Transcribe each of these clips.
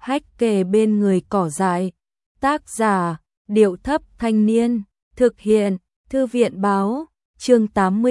hách kề bên người cỏ dại. Tác giả, Điệu Thấp Thanh Niên. Thực hiện, Thư viện Báo. Chương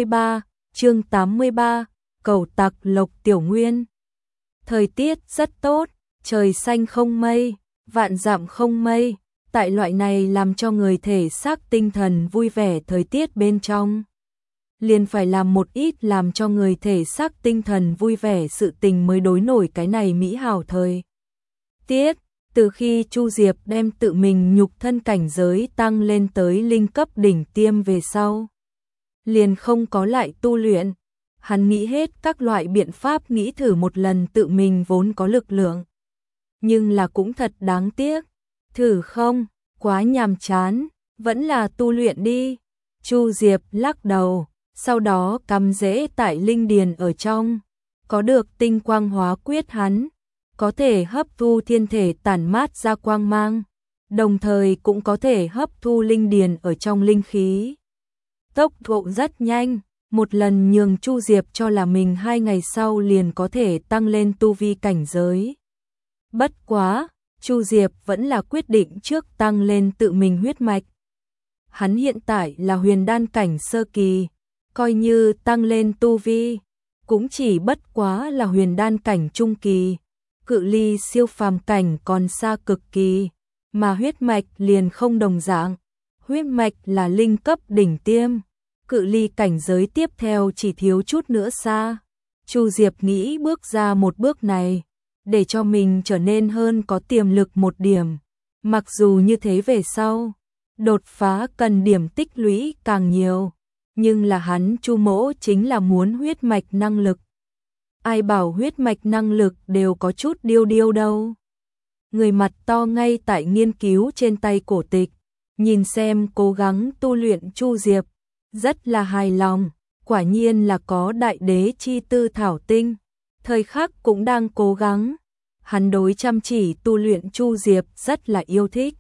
83, Cẩu Tặc Lộc Tiểu Nguyên. Thời tiết rất tốt, trời xanh không mây, vạn dặm không mây. Tại loại này làm cho người thể xác tinh thần vui vẻ thời tiết bên trong, liền phải làm một ít làm cho người thể xác tinh thần vui vẻ sự tình mới đối nổi cái này mỹ hảo thời tiết. Từ khi Chu Diệp đem tự mình nhục thân cảnh giới tăng lên tới linh cấp đỉnh tiêm về sau, liền không có lại tu luyện. Hắn nghĩ hết các loại biện pháp nghĩ thử một lần tự mình vốn có lực lượng. Nhưng là cũng thật đáng tiếc. Thử không, quá nhàm chán, vẫn là tu luyện đi. Chu Diệp lắc đầu, sau đó cắm rễ tại linh điền ở trong. Có được tinh quang hóa quyết hắn, có thể hấp thu thiên thể tản mát ra quang mang, đồng thời cũng có thể hấp thu linh điền ở trong linh khí. Tốc độ rất nhanh, một lần nhường Chu Diệp cho là mình 2 ngày sau liền có thể tăng lên tu vi cảnh giới. Bất quá, Chu Diệp vẫn là quyết định trước tăng lên tự mình huyết mạch. Hắn hiện tại là huyền đan cảnh sơ kỳ, coi như tăng lên tu vi, cũng chỉ bất quá là huyền đan cảnh trung kỳ, cự ly siêu phàm cảnh còn xa cực kỳ, mà huyết mạch liền không đồng dạng. Huyết mạch là linh cấp đỉnh tiêm, cự ly cảnh giới tiếp theo chỉ thiếu chút nữa xa. Chu Diệp nghĩ bước ra một bước này, để cho mình trở nên hơn có tiềm lực một điểm. Mặc dù như thế về sau, đột phá cần điểm tích lũy càng nhiều, nhưng là hắn Chu Mỗ chính là muốn huyết mạch năng lực. Ai bảo huyết mạch năng lực đều có chút điêu điêu đâu. Người mặt to ngay tại nghiên cứu trên tay cổ tịch, nhìn xem cố gắng tu luyện Chu Diệp, rất là hài lòng, quả nhiên là có đại đế chi tư thảo tinh, thời khắc cũng đang cố gắng. Hắn đối chăm chỉ tu luyện Chu Diệp rất là yêu thích.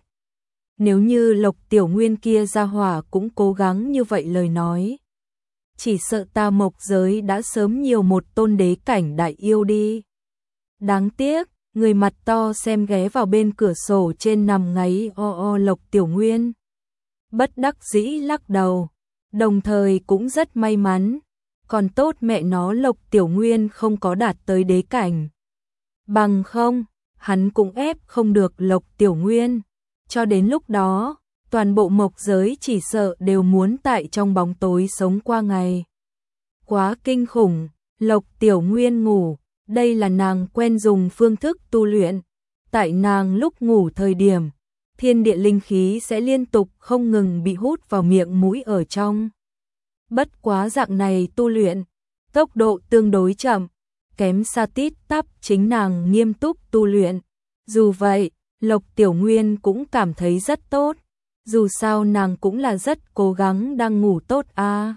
Nếu như Lộc Tiểu Nguyên kia ra hỏa cũng cố gắng như vậy lời nói, chỉ sợ ta mộc giới đã sớm nhiều một tôn đế cảnh đại yêu đi. Đáng tiếc, người mặt to xem ghé vào bên cửa sổ trên nằm ngáy Lộc Tiểu Nguyên. Bất đắc dĩ lắc đầu, đồng thời cũng rất may mắn, còn tốt mẹ nó Lộc Tiểu Nguyên không có đạt tới đế cảnh. Bằng không, hắn cũng ép không được Lộc Tiểu Nguyên. Cho đến lúc đó, toàn bộ mộc giới chỉ sợ đều muốn tại trong bóng tối sống qua ngày. Quá kinh khủng, Lộc Tiểu Nguyên ngủ, đây là nàng quen dùng phương thức tu luyện. Tại nàng lúc ngủ thời điểm, thiên địa linh khí sẽ liên tục không ngừng bị hút vào miệng mũi ở trong. Bất quá dạng này tu luyện, tốc độ tương đối chậm, kém xa tít tắp chính nàng nghiêm túc tu luyện. Dù vậy, Lộc Tiểu Nguyên cũng cảm thấy rất tốt, dù sao nàng cũng là rất cố gắng đang ngủ tốt a.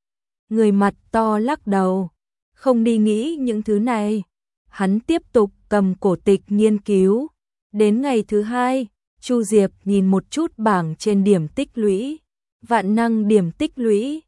Người mặt to lắc đầu, không đi nghĩ những thứ này. Hắn tiếp tục cầm cổ tịch nghiên cứu. Đến ngày thứ 2, Chu Diệp nhìn một chút bảng trên điểm tích lũy. Vạn năng điểm tích lũy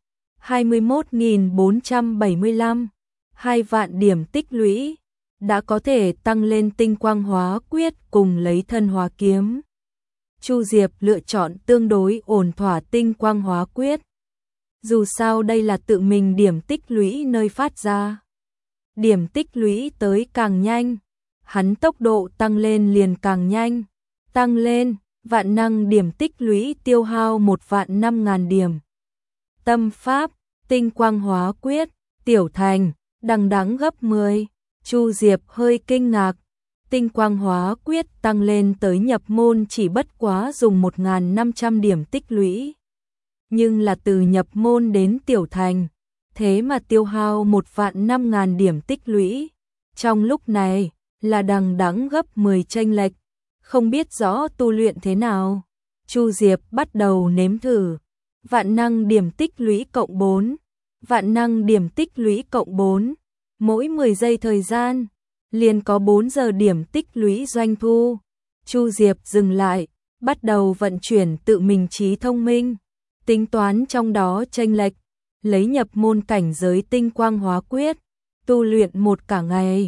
21.475, 2 vạn điểm tích lũy, đã có thể tăng lên tinh quang hóa quyết cùng lấy thân hóa kiếm. Chu Diệp lựa chọn tương đối ổn thỏa tinh quang hóa quyết. Dù sao đây là tự mình điểm tích lũy nơi phát ra. Điểm tích lũy tới càng nhanh, hắn tốc độ tăng lên liền càng nhanh. Tăng lên, vạn năng điểm tích lũy tiêu hao 1.500.000 điểm. Tâm pháp, tinh quang hóa quyết, tiểu thành, đằng đẵng gấp 10. Chu Diệp hơi kinh ngạc, tinh quang hóa quyết tăng lên tới nhập môn chỉ bất quá dùng 1.500 điểm tích lũy. Nhưng là từ nhập môn đến tiểu thành, thế mà tiêu hao 1.500.000 điểm tích lũy. Trong lúc này, là đằng đẵng gấp 10 chênh lệch, không biết rõ tu luyện thế nào. Chu Diệp bắt đầu nếm thử, vạn năng điểm tích lũy cộng 4, vạn năng điểm tích lũy cộng 4. Mỗi 10 giây thời gian, liền có 4 giờ điểm tích lũy doanh thu. Chu Diệp dừng lại, bắt đầu vận chuyển tự mình trí thông minh, tính toán trong đó chênh lệch, lấy nhập môn cảnh giới tinh quang hóa quyết, tu luyện một cả ngày,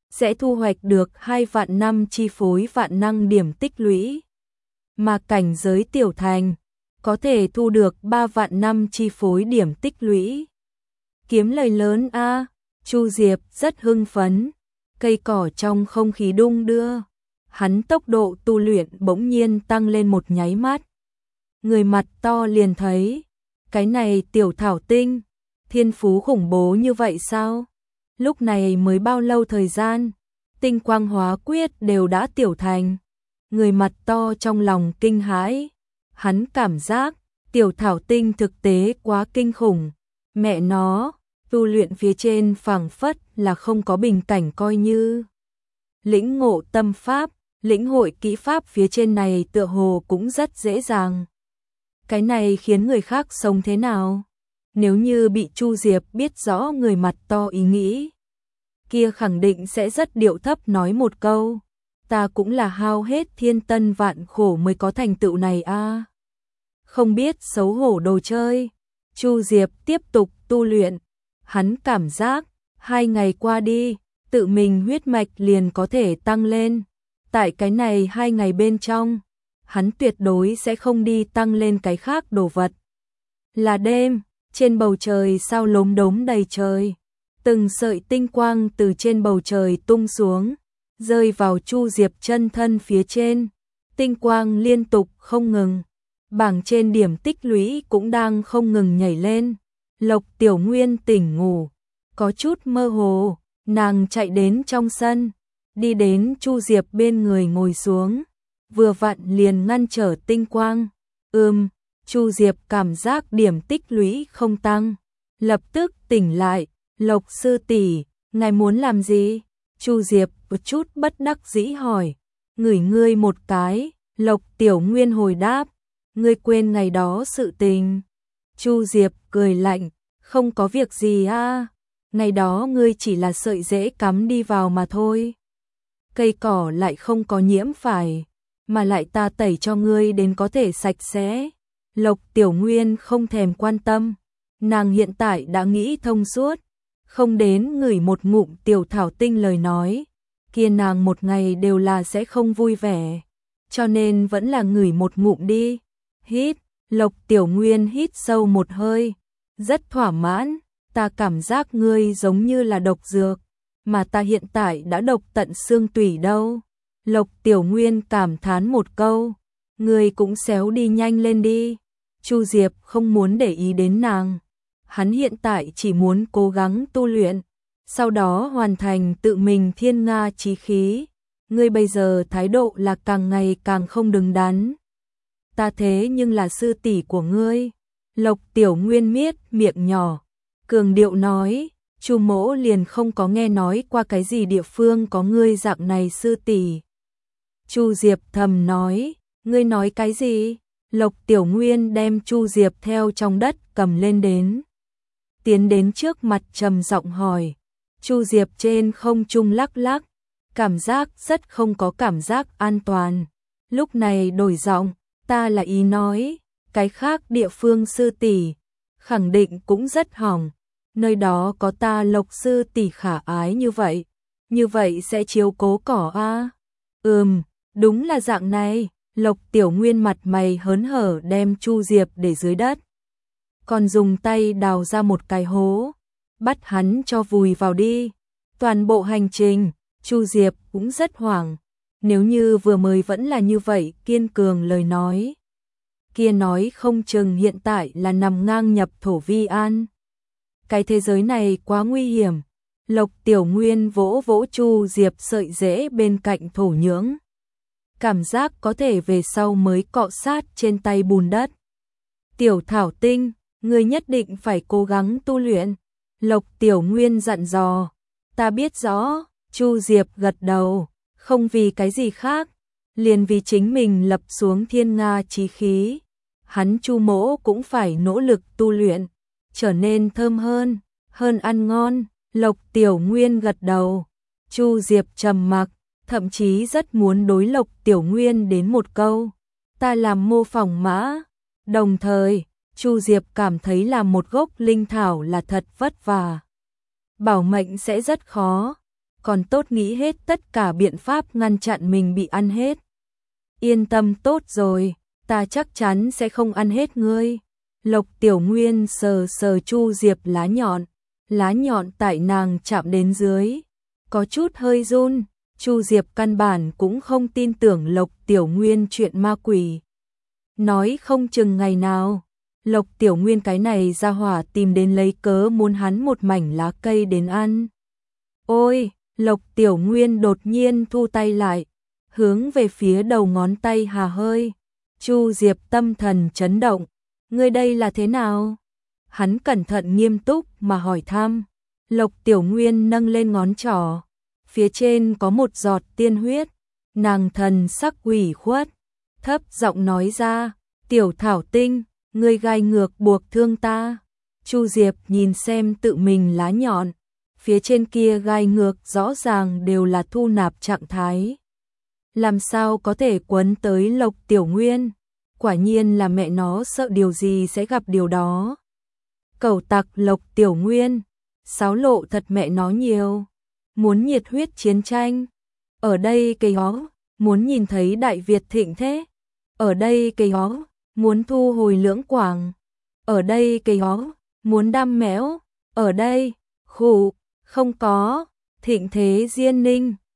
sẽ thu hoạch được 2 vạn năm chi phối vạn năng điểm tích lũy. Mà cảnh giới tiểu thành, có thể thu được 3 vạn năm chi phối điểm tích lũy. Kiếm lời lớn a. Chu Diệp rất hưng phấn, cây cỏ trong không khí đung đưa. Hắn tốc độ tu luyện bỗng nhiên tăng lên một nháy mắt. Người mặt to liền thấy, cái này tiểu thảo tinh, thiên phú khủng bố như vậy sao? Lúc này mới bao lâu thời gian, tinh quang hóa quyết đều đã tiểu thành. Người mặt to trong lòng kinh hãi, hắn cảm giác tiểu thảo tinh thực tế quá kinh khủng. Mẹ nó, tu luyện phía trên phảng phất là không có bình cảnh coi như. Lĩnh ngộ tâm pháp, lĩnh hội kỹ pháp phía trên này tựa hồ cũng rất dễ dàng. Cái này khiến người khác sống thế nào? Nếu như bị Chu Diệp biết rõ người mặt to ý nghĩ, kia khẳng định sẽ rất điệu thấp nói một câu, ta cũng là hao hết thiên tân vạn khổ mới có thành tựu này a. Không biết xấu hổ đồ chơi. Chu Diệp tiếp tục tu luyện, hắn cảm giác 2 ngày qua đi, tự mình huyết mạch liền có thể tăng lên. Tại cái này 2 ngày bên trong, hắn tuyệt đối sẽ không đi tăng lên cái khác đồ vật. Là đêm, trên bầu trời sao lốm đốm đầy trời. Từng sợi tinh quang từ trên bầu trời tung xuống, rơi vào Chu Diệp chân thân phía trên. Tinh quang liên tục không ngừng. Bảng trên điểm tích lũy cũng đang không ngừng nhảy lên. Lộc Tiểu Nguyên tỉnh ngủ, có chút mơ hồ, nàng chạy đến trong sân, đi đến Chu Diệp bên người ngồi xuống, vừa vặn liền ngăn trở tinh quang. Chu Diệp cảm giác điểm tích lũy không tăng, lập tức tỉnh lại. Lộc sư tỷ, ngài muốn làm gì? Chu Diệp một chút bất đắc dĩ hỏi. Ngửi ngươi một cái, Lộc Tiểu Nguyên hồi đáp, ngươi quên ngày đó sự tình. Chu Diệp cười lạnh, không có việc gì a, ngày đó ngươi chỉ là sợi rễ cắm đi vào mà thôi. Cây cỏ lại không có nhiễm phải, mà lại ta tẩy cho ngươi đến có thể sạch sẽ. Lộc Tiểu Nguyên không thèm quan tâm, nàng hiện tại đã nghĩ thông suốt, không đến ngửi một ngụm tiểu thảo tinh lời nói, kia nàng một ngày đều là sẽ không vui vẻ, cho nên vẫn là ngửi một ngụm đi. Hít, Lộc Tiểu Nguyên hít sâu một hơi, rất thỏa mãn, ta cảm giác ngươi giống như là độc dược, mà ta hiện tại đã độc tận xương tủy đâu. Lộc Tiểu Nguyên cảm thán một câu, ngươi cũng xéo đi nhanh lên đi. Chu Diệp không muốn để ý đến nàng, hắn hiện tại chỉ muốn cố gắng tu luyện, sau đó hoàn thành tự mình thiên nga chí khí. Ngươi bây giờ thái độ là càng ngày càng không đứng đắn. Ta thế nhưng là sư tỷ của ngươi. Lộc Tiểu Nguyên miết miệng nhỏ, cường điệu nói, Chu mỗ liền không có nghe nói qua cái gì địa phương có ngươi dạng này sư tỷ. Chu Diệp thầm nói, ngươi nói cái gì? Lộc Tiểu Nguyên đem Chu Diệp theo trong đất cầm lên đến, tiến đến trước mặt trầm giọng hỏi. Chu Diệp trên không trung lắc lắc, cảm giác rất không có cảm giác an toàn. Lúc này đổi giọng, ta là ý nói, cái khác địa phương sư tỷ khẳng định cũng rất hỏng, nơi đó có ta Lộc sư tỷ khả ái như vậy sẽ chiếu cố cỏ a. Đúng là dạng này. Lộc Tiểu Nguyên mặt mày hớn hở đem Chu Diệp để dưới đất, còn dùng tay đào ra một cái hố, bắt hắn cho vùi vào đi. Toàn bộ hành trình, Chu Diệp cũng rất hoảng, nếu như vừa mới vẫn là như vậy kiên cường lời nói, kia nói không chừng hiện tại là nằm ngang nhập thổ vi an. Cái thế giới này quá nguy hiểm. Lộc Tiểu Nguyên vỗ vỗ Chu Diệp sợi rễ bên cạnh thổ nhưỡng, cảm giác có thể về sau mới cọ sát trên tay bùn đất. Tiểu thảo tinh, ngươi nhất định phải cố gắng tu luyện. Lộc Tiểu Nguyên dặn dò. Ta biết rõ. Chu Diệp gật đầu, không vì cái gì khác, liền vì chính mình lập xuống thiên nga chí khí. Hắn Chu mỗ cũng phải nỗ lực tu luyện, trở nên thơm hơn ăn ngon. Lộc Tiểu Nguyên gật đầu. Chu Diệp trầm mặc, thậm chí rất muốn đối Lộc Tiểu Nguyên đến một câu, ta làm mô phỏng mã. Đồng thời, Chu Diệp cảm thấy làm một gốc linh thảo là thật vất vả, bảo mệnh sẽ rất khó. còn tốt nghĩ hết tất cả biện pháp ngăn chặn mình bị ăn hết. Yên tâm tốt rồi, ta chắc chắn sẽ không ăn hết ngươi. Lộc Tiểu Nguyên sờ sờ Chu Diệp lá nhọn tại nàng chạm đến dưới, có chút hơi run. Chu Diệp căn bản cũng không tin tưởng Lộc Tiểu Nguyên chuyện ma quỷ. Nói không chừng ngày nào, Lộc Tiểu Nguyên cái này ra hỏa tìm đến lấy cớ muốn hắn một mảnh lá cây đến ăn. Ôi, Lộc Tiểu Nguyên đột nhiên thu tay lại, hướng về phía đầu ngón tay hà hơi. Chu Diệp tâm thần chấn động, ngươi đây là thế nào? Hắn cẩn thận nghiêm túc mà hỏi thăm. Lộc Tiểu Nguyên nâng lên ngón trỏ, phía trên có một giọt tiên huyết, nàng thần sắc ủy khuất, thấp giọng nói ra, Tiểu Thảo Tinh, ngươi gai ngược buộc thương ta. Chu Diệp nhìn xem tự mình lá nhọn, phía trên kia gai ngược rõ ràng đều là thu nạp trạng thái. Làm sao có thể quấn tới Lộc Tiểu Nguyên? Quả nhiên là mẹ nó sợ điều gì sẽ gặp điều đó. Cẩu tặc Lộc Tiểu Nguyên, xáo lộ thật mẹ nó nhiều. Muốn nhiệt huyết chiến tranh. Ở đây cây hó, muốn nhìn thấy Đại Việt thịnh thế. Ở đây cây hó, muốn thu hồi Lưỡng Quảng. Ở đây cây hó, muốn đam mẽo. Ở đây, khủ, không có, thịnh thế Diên Ninh.